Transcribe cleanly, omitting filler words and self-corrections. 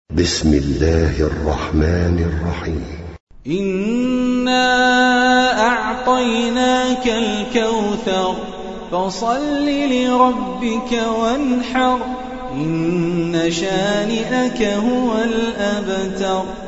بسم الله الرحمن الرحيم. إنا أعطيناك الكوثر فصل لربك وانحر إن شانئك هو الأبتر.